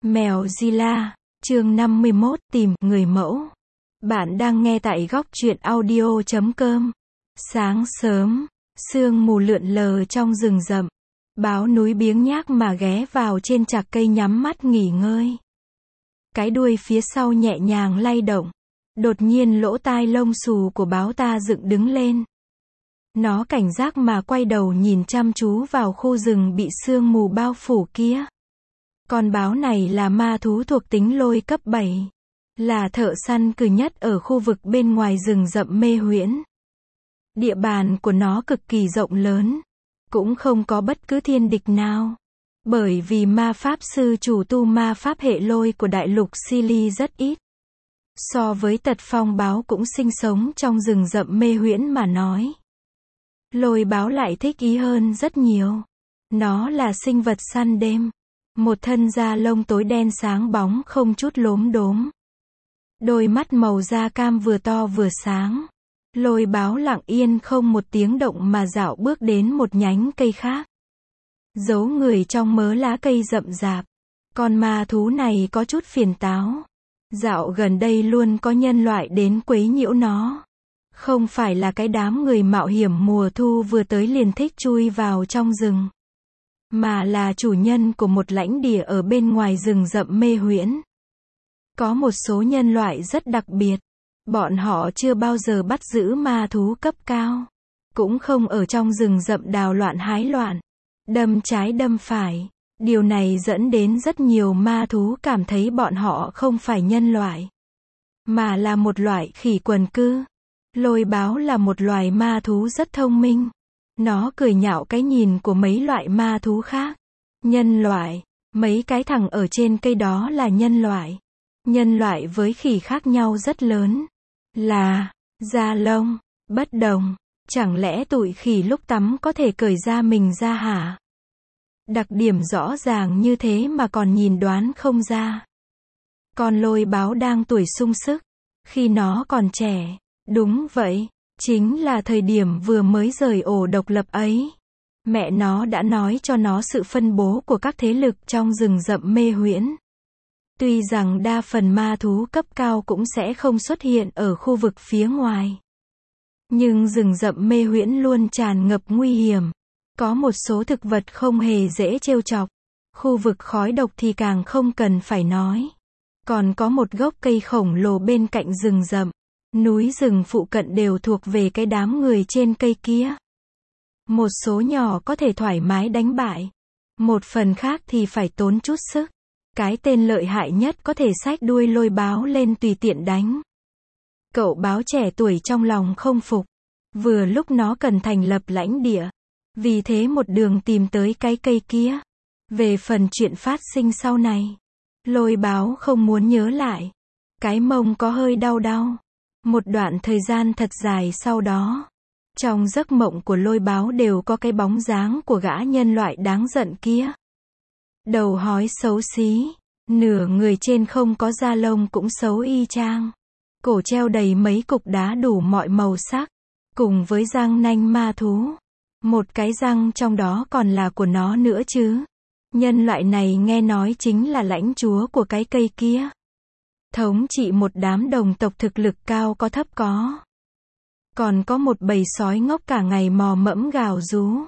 Mèo Zilla, chương 51, tìm người mẫu. Bạn đang nghe tại góc truyện audio.com. Sáng sớm, sương mù lượn lờ trong rừng rậm. Báo núi biếng nhác mà ghé vào trên chạc cây nhắm mắt nghỉ ngơi. Cái đuôi phía sau nhẹ nhàng lay động. Đột nhiên lỗ tai lông xù của báo ta dựng đứng lên. Nó cảnh giác mà quay đầu nhìn chăm chú vào khu rừng bị sương mù bao phủ kia. Con báo này là ma thú thuộc tính lôi cấp 7. Là thợ săn cừ nhất ở khu vực bên ngoài rừng rậm mê huyễn. Địa bàn của nó cực kỳ rộng lớn. Cũng không có bất cứ thiên địch nào. Bởi vì ma pháp sư chủ tu ma pháp hệ lôi của đại lục Sili rất ít. So với tật phong báo cũng sinh sống trong rừng rậm mê huyễn mà nói. Lôi báo lại thích ý hơn rất nhiều. Nó là sinh vật săn đêm. Một thân da lông tối đen sáng bóng không chút lốm đốm. Đôi mắt màu da cam vừa to vừa sáng. Lôi báo lặng yên không một tiếng động mà dạo bước đến một nhánh cây khác. Giấu người trong mớ lá cây rậm rạp. Con ma thú này có chút phiền táo. Dạo gần đây luôn có nhân loại đến quấy nhiễu nó. Không phải là cái đám người mạo hiểm mùa thu vừa tới liền thích chui vào trong rừng. Mà là chủ nhân của một lãnh địa ở bên ngoài rừng rậm mê huyễn. Có một số nhân loại rất đặc biệt. Bọn họ chưa bao giờ bắt giữ ma thú cấp cao. Cũng không ở trong rừng rậm đào loạn hái loạn. Đâm trái đâm phải. Điều này dẫn đến rất nhiều ma thú cảm thấy bọn họ không phải nhân loại. Mà là một loại khỉ quần cư. Lôi báo là một loài ma thú rất thông minh. Nó cười nhạo cái nhìn của mấy loại ma thú khác. Nhân loại, mấy cái thằng ở trên cây đó là nhân loại. Nhân loại với khỉ khác nhau rất lớn. Là, da lông, bất đồng. Chẳng lẽ tụi khỉ lúc tắm có thể cởi da mình ra hả? Đặc điểm rõ ràng như thế mà còn nhìn đoán không ra. Con lôi báo đang tuổi sung sức. Khi nó còn trẻ. Đúng vậy. Chính là thời điểm vừa mới rời ổ độc lập ấy. Mẹ nó đã nói cho nó sự phân bố của các thế lực trong rừng rậm mê huyễn. Tuy rằng đa phần ma thú cấp cao cũng sẽ không xuất hiện ở khu vực phía ngoài. Nhưng rừng rậm mê huyễn luôn tràn ngập nguy hiểm. Có một số thực vật không hề dễ trêu chọc. Khu vực khói độc thì càng không cần phải nói. Còn có một gốc cây khổng lồ bên cạnh rừng rậm. Núi rừng phụ cận đều thuộc về cái đám người trên cây kia. Một số nhỏ có thể thoải mái đánh bại. Một phần khác thì phải tốn chút sức. Cái tên lợi hại nhất có thể xách đuôi lôi báo lên tùy tiện đánh. Cậu báo trẻ tuổi trong lòng không phục. Vừa lúc nó cần thành lập lãnh địa. Vì thế một đường tìm tới cái cây kia. Về phần chuyện phát sinh sau này. Lôi báo không muốn nhớ lại. Cái mông có hơi đau đau. Một đoạn thời gian thật dài sau đó. Trong giấc mộng của lôi báo đều có cái bóng dáng của gã nhân loại đáng giận kia. Đầu hói xấu xí. Nửa người trên không có da lông cũng xấu y chang. Cổ treo đầy mấy cục đá đủ mọi màu sắc. Cùng với răng nanh ma thú. Một cái răng trong đó còn là của nó nữa chứ. Nhân loại này nghe nói chính là lãnh chúa của cái cây kia. Thống trị một đám đồng tộc thực lực cao có thấp có. Còn có một bầy sói ngốc cả ngày mò mẫm gào rú.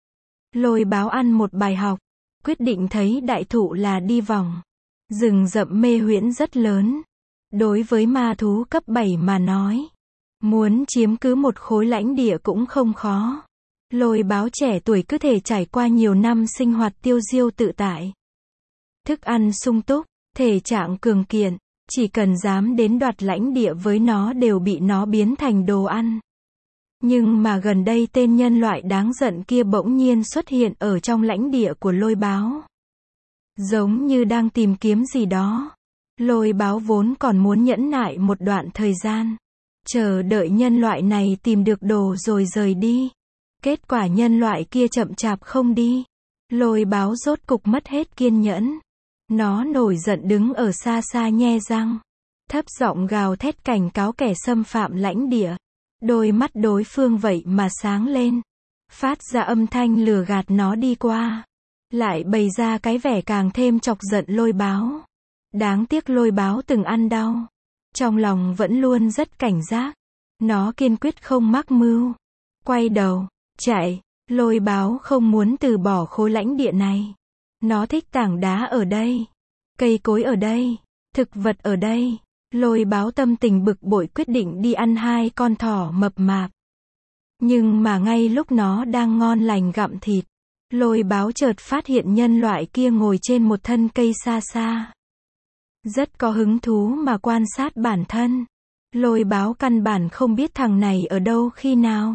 Lôi báo ăn một bài học. Quyết định thấy đại thụ là đi vòng. Rừng rậm mê huyễn rất lớn. Đối với ma thú cấp 7 mà nói. Muốn chiếm cứ một khối lãnh địa cũng không khó. Lôi báo trẻ tuổi cứ thể trải qua nhiều năm sinh hoạt tiêu diêu tự tại. Thức ăn sung túc, thể trạng cường kiện. Chỉ cần dám đến đoạt lãnh địa với nó đều bị nó biến thành đồ ăn. Nhưng mà gần đây tên nhân loại đáng giận kia bỗng nhiên xuất hiện ở trong lãnh địa của lôi báo. Giống như đang tìm kiếm gì đó. Lôi báo vốn còn muốn nhẫn nại một đoạn thời gian. Chờ đợi nhân loại này tìm được đồ rồi rời đi. Kết quả nhân loại kia chậm chạp không đi. Lôi báo rốt cục mất hết kiên nhẫn. Nó nổi giận đứng ở xa xa nhe răng. Thấp giọng gào thét cảnh cáo kẻ xâm phạm lãnh địa. Đôi mắt đối phương vậy mà sáng lên. Phát ra âm thanh lừa gạt nó đi qua. Lại bày ra cái vẻ càng thêm chọc giận lôi báo. Đáng tiếc lôi báo từng ăn đau. Trong lòng vẫn luôn rất cảnh giác. Nó kiên quyết không mắc mưu. Quay đầu, chạy, lôi báo không muốn từ bỏ khối lãnh địa này. Nó thích tảng đá ở đây, cây cối ở đây, thực vật ở đây. Lôi báo tâm tình bực bội quyết định đi ăn 2 con thỏ mập mạp. Nhưng mà ngay lúc nó đang ngon lành gặm thịt, lôi báo chợt phát hiện nhân loại kia ngồi trên một thân cây xa xa. Rất có hứng thú mà quan sát bản thân. Lôi báo căn bản không biết thằng này ở đâu khi nào.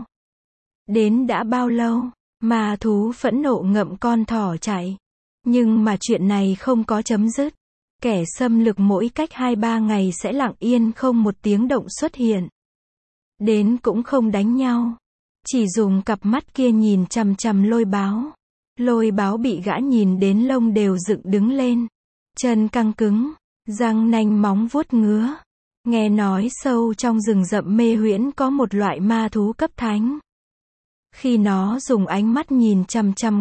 Đến đã bao lâu, ma thú phẫn nộ ngậm con thỏ chạy. Nhưng mà chuyện này không có chấm dứt. Kẻ xâm lược mỗi cách 2-3 ngày sẽ lặng yên không một tiếng động xuất hiện. Đến cũng không đánh nhau. Chỉ dùng cặp mắt kia nhìn chằm chằm lôi báo. Lôi báo bị gã nhìn đến lông đều dựng đứng lên. Chân căng cứng, răng nanh móng vuốt ngứa. Nghe nói sâu trong rừng rậm mê huyễn có một loại ma thú cấp thánh. Khi nó dùng ánh mắt nhìn chằm chằm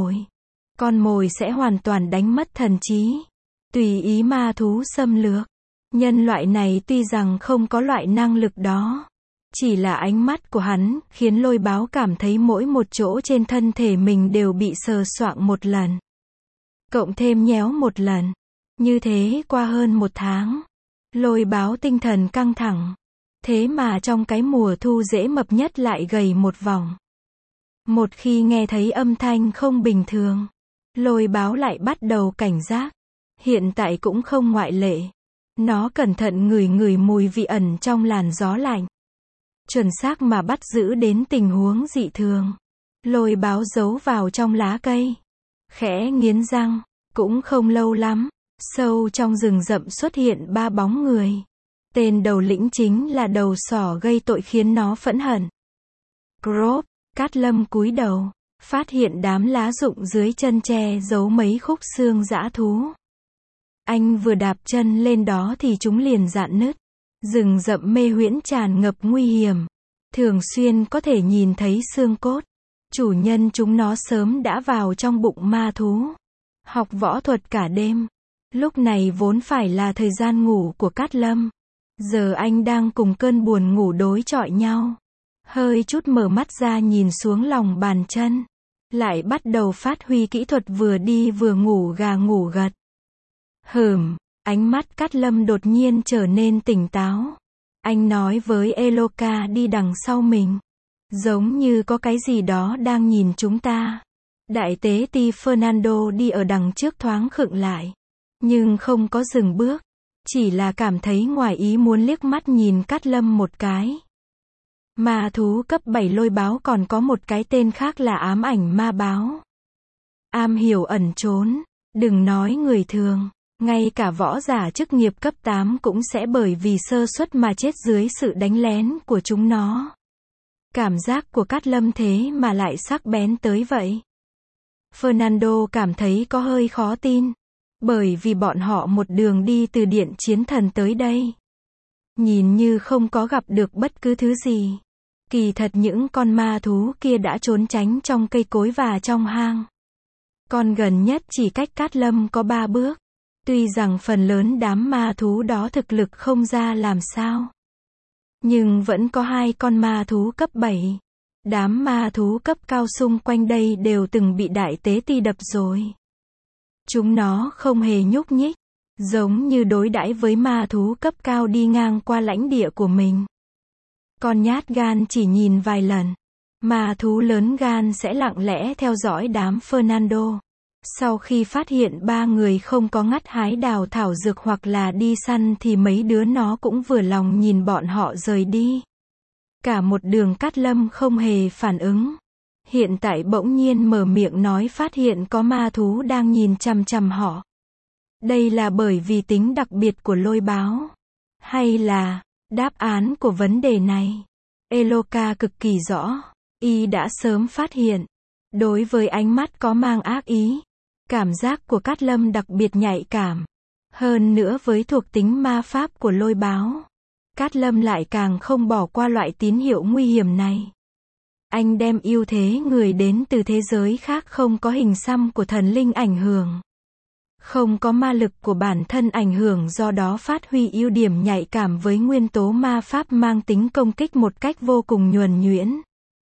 con mồi sẽ hoàn toàn đánh mất thần trí. Tùy ý ma thú xâm lược. Nhân loại này tuy rằng không có loại năng lực đó. Chỉ là ánh mắt của hắn khiến lôi báo cảm thấy mỗi một chỗ trên thân thể mình đều bị sờ soạng một lần. Cộng thêm nhéo một lần. Như thế qua hơn 1 tháng. Lôi báo tinh thần căng thẳng. Thế mà trong cái mùa thu dễ mập nhất lại gầy một vòng. Một khi nghe thấy âm thanh không bình thường, lôi báo lại bắt đầu cảnh giác. Hiện tại cũng không ngoại lệ. Nó cẩn thận ngửi mùi vị ẩn trong làn gió lạnh. Chuẩn xác mà bắt giữ đến tình huống dị thường. Lôi báo giấu vào trong lá cây. Khẽ nghiến răng. Cũng không lâu lắm. Sâu trong rừng rậm xuất hiện 3 bóng người. Tên đầu lĩnh chính là đầu sỏ gây tội khiến nó phẫn hận. Crop, Cát Lâm cúi đầu. Phát hiện đám lá rụng dưới chân che giấu mấy khúc xương dã thú. Anh vừa đạp chân lên đó thì chúng liền rạn nứt. Rừng rậm mê huyễn tràn ngập nguy hiểm. Thường xuyên có thể nhìn thấy xương cốt. Chủ nhân chúng nó sớm đã vào trong bụng ma thú. Học võ thuật cả đêm. Lúc này vốn phải là thời gian ngủ của Cát Lâm. Giờ anh đang cùng cơn buồn ngủ đối chọi nhau. Hơi chút mở mắt ra nhìn xuống lòng bàn chân. Lại bắt đầu phát huy kỹ thuật vừa đi vừa ngủ gà ngủ gật. Ánh mắt Cát Lâm đột nhiên trở nên tỉnh táo. Anh nói với Eloka đi đằng sau mình. Giống như có cái gì đó đang nhìn chúng ta. Đại tế ti Fernando đi ở đằng trước thoáng khựng lại. Nhưng không có dừng bước. Chỉ là cảm thấy ngoài ý muốn liếc mắt nhìn Cát Lâm một cái. Ma thú cấp 7 lôi báo còn có một cái tên khác là ám ảnh ma báo. Am hiểu ẩn trốn. Đừng nói người thường. Ngay cả võ giả chức nghiệp cấp 8 cũng sẽ bởi vì sơ suất mà chết dưới sự đánh lén của chúng nó. Cảm giác của Cát Lâm thế mà lại sắc bén tới vậy. Fernando cảm thấy có hơi khó tin. Bởi vì bọn họ một đường đi từ Điện Chiến Thần tới đây. Nhìn như không có gặp được bất cứ thứ gì. Kỳ thật những con ma thú kia đã trốn tránh trong cây cối và trong hang. Con gần nhất chỉ cách Cát Lâm có 3 bước. Tuy rằng phần lớn đám ma thú đó thực lực không ra làm sao. Nhưng vẫn có 2 con ma thú cấp 7. Đám ma thú cấp cao xung quanh đây đều từng bị đại tế ti đập rồi. Chúng nó không hề nhúc nhích. Giống như đối đãi với ma thú cấp cao đi ngang qua lãnh địa của mình. Con nhát gan chỉ nhìn vài lần. Ma thú lớn gan sẽ lặng lẽ theo dõi đám Fernando. Sau khi phát hiện 3 người không có ngắt hái đào thảo dược hoặc là đi săn thì mấy đứa nó cũng vừa lòng nhìn bọn họ rời đi. Cả một đường Cát Lâm không hề phản ứng. Hiện tại bỗng nhiên mở miệng nói phát hiện có ma thú đang nhìn chằm chằm họ. Đây là bởi vì tính đặc biệt của lôi báo. Hay là, đáp án của vấn đề này. Eloka cực kỳ rõ. Y đã sớm phát hiện. Đối với ánh mắt có mang ác ý. Cảm giác của Cát Lâm đặc biệt nhạy cảm. Hơn nữa với thuộc tính ma pháp của lôi báo. Cát Lâm lại càng không bỏ qua loại tín hiệu nguy hiểm này. Anh đem ưu thế người đến từ thế giới khác không có hình xăm của thần linh ảnh hưởng. Không có ma lực của bản thân ảnh hưởng, do đó phát huy ưu điểm nhạy cảm với nguyên tố ma pháp mang tính công kích một cách vô cùng nhuần nhuyễn.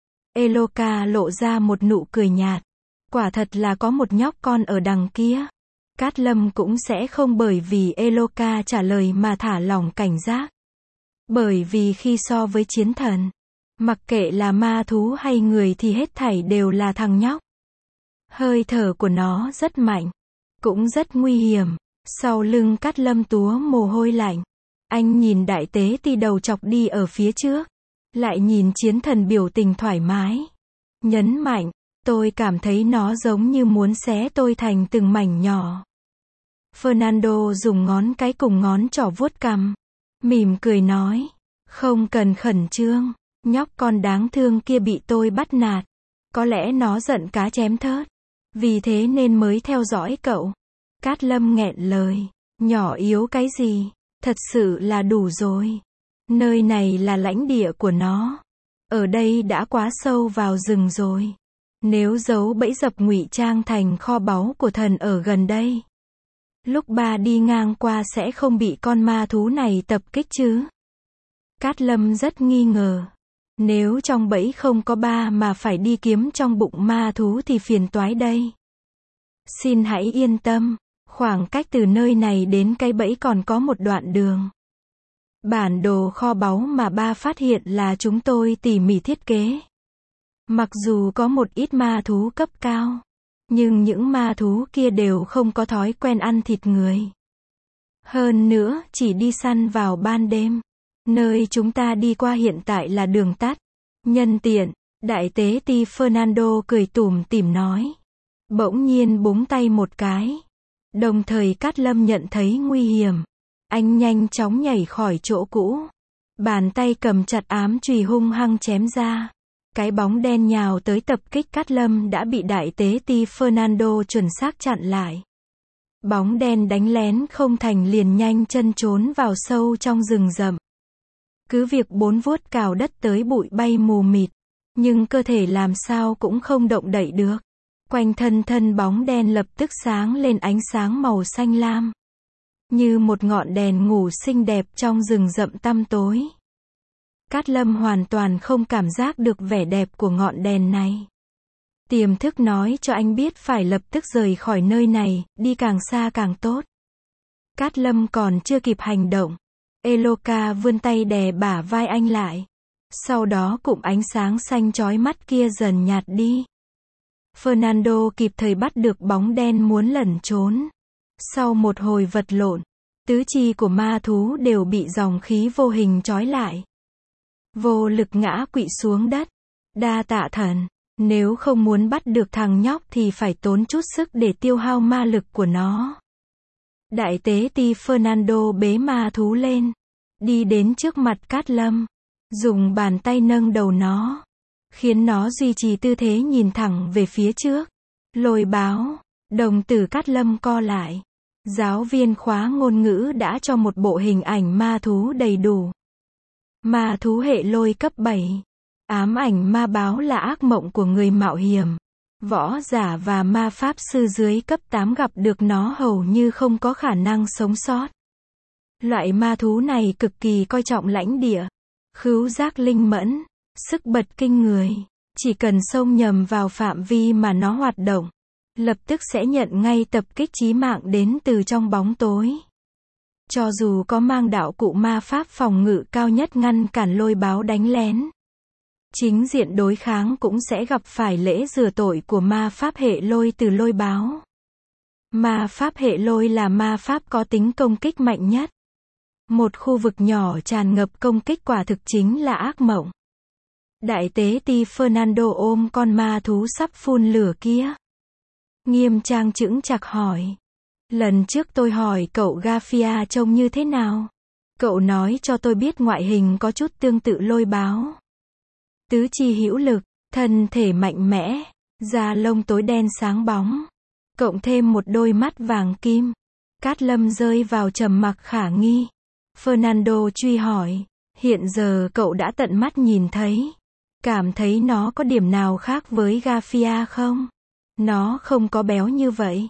Eloka lộ ra một nụ cười nhạt. Quả thật là có một nhóc con ở đằng kia. Cát Lâm cũng sẽ không bởi vì Eloka trả lời mà thả lỏng cảnh giác. Bởi vì khi so với chiến thần, mặc kệ là ma thú hay người thì hết thảy đều là thằng nhóc. Hơi thở của nó rất mạnh, cũng rất nguy hiểm. Sau lưng Cát Lâm túa mồ hôi lạnh. Anh nhìn đại tế ti đầu chọc đi ở phía trước, lại nhìn chiến thần biểu tình thoải mái. Nhấn mạnh, tôi cảm thấy nó giống như muốn xé tôi thành từng mảnh nhỏ. Fernando dùng ngón cái cùng ngón trỏ vuốt cằm, mỉm cười nói, không cần khẩn trương, nhóc con đáng thương kia bị tôi bắt nạt. Có lẽ nó giận cá chém thớt, vì thế nên mới theo dõi cậu. Cát Lâm nghẹn lời, nhỏ yếu cái gì, thật sự là đủ rồi. Nơi này là lãnh địa của nó. Ở đây đã quá sâu vào rừng rồi. Nếu giấu bẫy dập ngụy trang thành kho báu của thần ở gần đây, lúc ba đi ngang qua sẽ không bị con ma thú này tập kích chứ? Cát Lâm rất nghi ngờ. Nếu trong bẫy không có ba mà phải đi kiếm trong bụng ma thú thì phiền toái đây. Xin hãy yên tâm, khoảng cách từ nơi này đến cái bẫy còn có một đoạn đường. Bản đồ kho báu mà ba phát hiện là chúng tôi tỉ mỉ thiết kế. Mặc dù có một ít ma thú cấp cao, nhưng những ma thú kia đều không có thói quen ăn thịt người. Hơn nữa, chỉ đi săn vào ban đêm. Nơi chúng ta đi qua hiện tại là đường tắt. Nhân tiện, đại tế ti Fernando cười tủm tỉm nói. Bỗng nhiên búng tay một cái. Đồng thời Cát Lâm nhận thấy nguy hiểm. Anh nhanh chóng nhảy khỏi chỗ cũ. Bàn tay cầm chặt ám chùy hung hăng chém ra. Cái bóng đen nhào tới tập kích Cát Lâm đã bị đại tế ti Fernando chuẩn xác chặn lại. Bóng đen đánh lén không thành liền nhanh chân trốn vào sâu trong rừng rậm. Cứ việc bốn vuốt cào đất tới bụi bay mù mịt, nhưng cơ thể làm sao cũng không động đậy được. Quanh thân bóng đen lập tức sáng lên ánh sáng màu xanh lam, như một ngọn đèn ngủ xinh đẹp trong rừng rậm tăm tối. Cát Lâm hoàn toàn không cảm giác được vẻ đẹp của ngọn đèn này. Tiềm thức nói cho anh biết phải lập tức rời khỏi nơi này, đi càng xa càng tốt. Cát Lâm còn chưa kịp hành động, Eloka vươn tay đè bả vai anh lại. Sau đó cụm ánh sáng xanh chói mắt kia dần nhạt đi. Fernando kịp thời bắt được bóng đen muốn lẩn trốn. Sau một hồi vật lộn, tứ chi của ma thú đều bị dòng khí vô hình trói lại. Vô lực ngã quỵ xuống đất. Đa tạ thần, nếu không muốn bắt được thằng nhóc thì phải tốn chút sức để tiêu hao ma lực của nó. Đại tế ti Fernando bế ma thú lên, đi đến trước mặt Cát Lâm, dùng bàn tay nâng đầu nó, khiến nó duy trì tư thế nhìn thẳng về phía trước. Lôi báo, đồng tử Cát Lâm co lại. Giáo viên khóa ngôn ngữ đã cho một bộ hình ảnh ma thú đầy đủ. Ma thú hệ lôi cấp 7. Ám ảnh ma báo là ác mộng của người mạo hiểm. Võ giả và ma pháp sư dưới cấp 8 gặp được nó hầu như không có khả năng sống sót. Loại ma thú này cực kỳ coi trọng lãnh địa, khứu giác linh mẫn, sức bật kinh người. Chỉ cần xông nhầm vào phạm vi mà nó hoạt động, lập tức sẽ nhận ngay tập kích chí mạng đến từ trong bóng tối. Cho dù có mang đạo cụ ma pháp phòng ngự cao nhất ngăn cản lôi báo đánh lén, chính diện đối kháng cũng sẽ gặp phải lễ rửa tội của ma pháp hệ lôi từ lôi báo. Ma pháp hệ lôi là ma pháp có tính công kích mạnh nhất. Một khu vực nhỏ tràn ngập công kích quả thực chính là ác mộng. Đại tế ti Fernando ôm con ma thú sắp phun lửa kia. Nghiêm trang chững chạc hỏi. Lần trước tôi hỏi cậu Garfia trông như thế nào? Cậu nói cho tôi biết ngoại hình có chút tương tự lôi báo. Tứ chi hữu lực, thân thể mạnh mẽ, da lông tối đen sáng bóng, cộng thêm một đôi mắt vàng kim. Cát Lâm rơi vào trầm mặc khả nghi. Fernando truy hỏi, hiện giờ cậu đã tận mắt nhìn thấy, cảm thấy nó có điểm nào khác với Garfia không? Nó không có béo như vậy.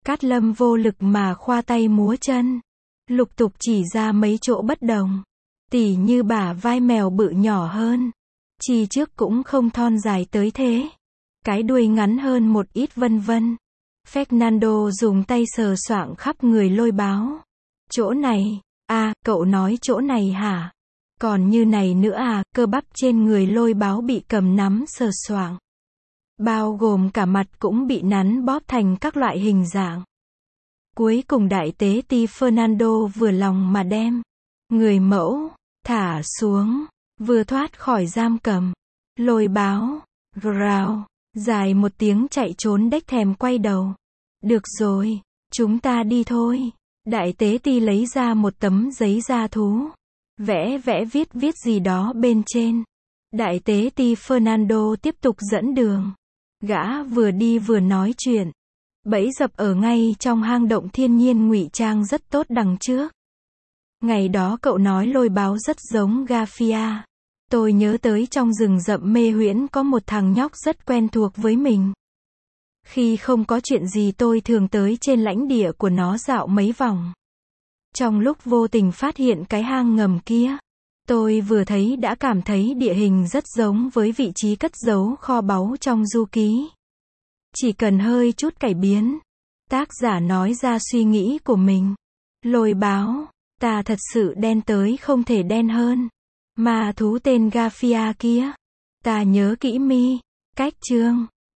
Cát Lâm vô lực mà khoa tay múa chân, lục tục chỉ ra mấy chỗ bất đồng. Tỉ như bả vai mèo bự nhỏ hơn, chi trước cũng không thon dài tới thế, cái đuôi ngắn hơn một ít vân vân. Fernando dùng tay sờ soạng khắp người Lôi Báo. Chỗ này, cậu nói chỗ này hả? Còn như này nữa à? Cơ bắp trên người Lôi Báo bị cầm nắm sờ soạng, bao gồm cả mặt cũng bị nắn bóp thành các loại hình dạng. Cuối cùng đại tế ti Fernando vừa lòng mà đem người mẫu thả xuống, vừa thoát khỏi giam cầm. Lôi Báo rào dài một tiếng chạy trốn đếch thèm quay đầu. Được rồi, chúng ta đi thôi. Đại tế ti lấy ra một tấm giấy da thú, vẽ viết gì đó bên trên. Đại tế ti Fernando tiếp tục dẫn đường. Gã vừa đi vừa nói chuyện. Bẫy dập ở ngay trong hang động thiên nhiên ngụy trang rất tốt đằng trước. Ngày đó cậu nói Lôi Báo rất giống Garfia. Tôi nhớ tới trong rừng rậm mê huyễn có một thằng nhóc rất quen thuộc với mình. Khi không có chuyện gì tôi thường tới trên lãnh địa của nó dạo mấy vòng. Trong lúc vô tình phát hiện cái hang ngầm kia, tôi vừa thấy đã cảm thấy địa hình rất giống với vị trí cất giấu kho báu trong du ký. Chỉ cần hơi chút cải biến. Tác giả nói ra suy nghĩ của mình. Lôi Báo, ta thật sự đen tới không thể đen hơn. Ma thú tên Garfia kia, ta nhớ kỹ mi. Cách chương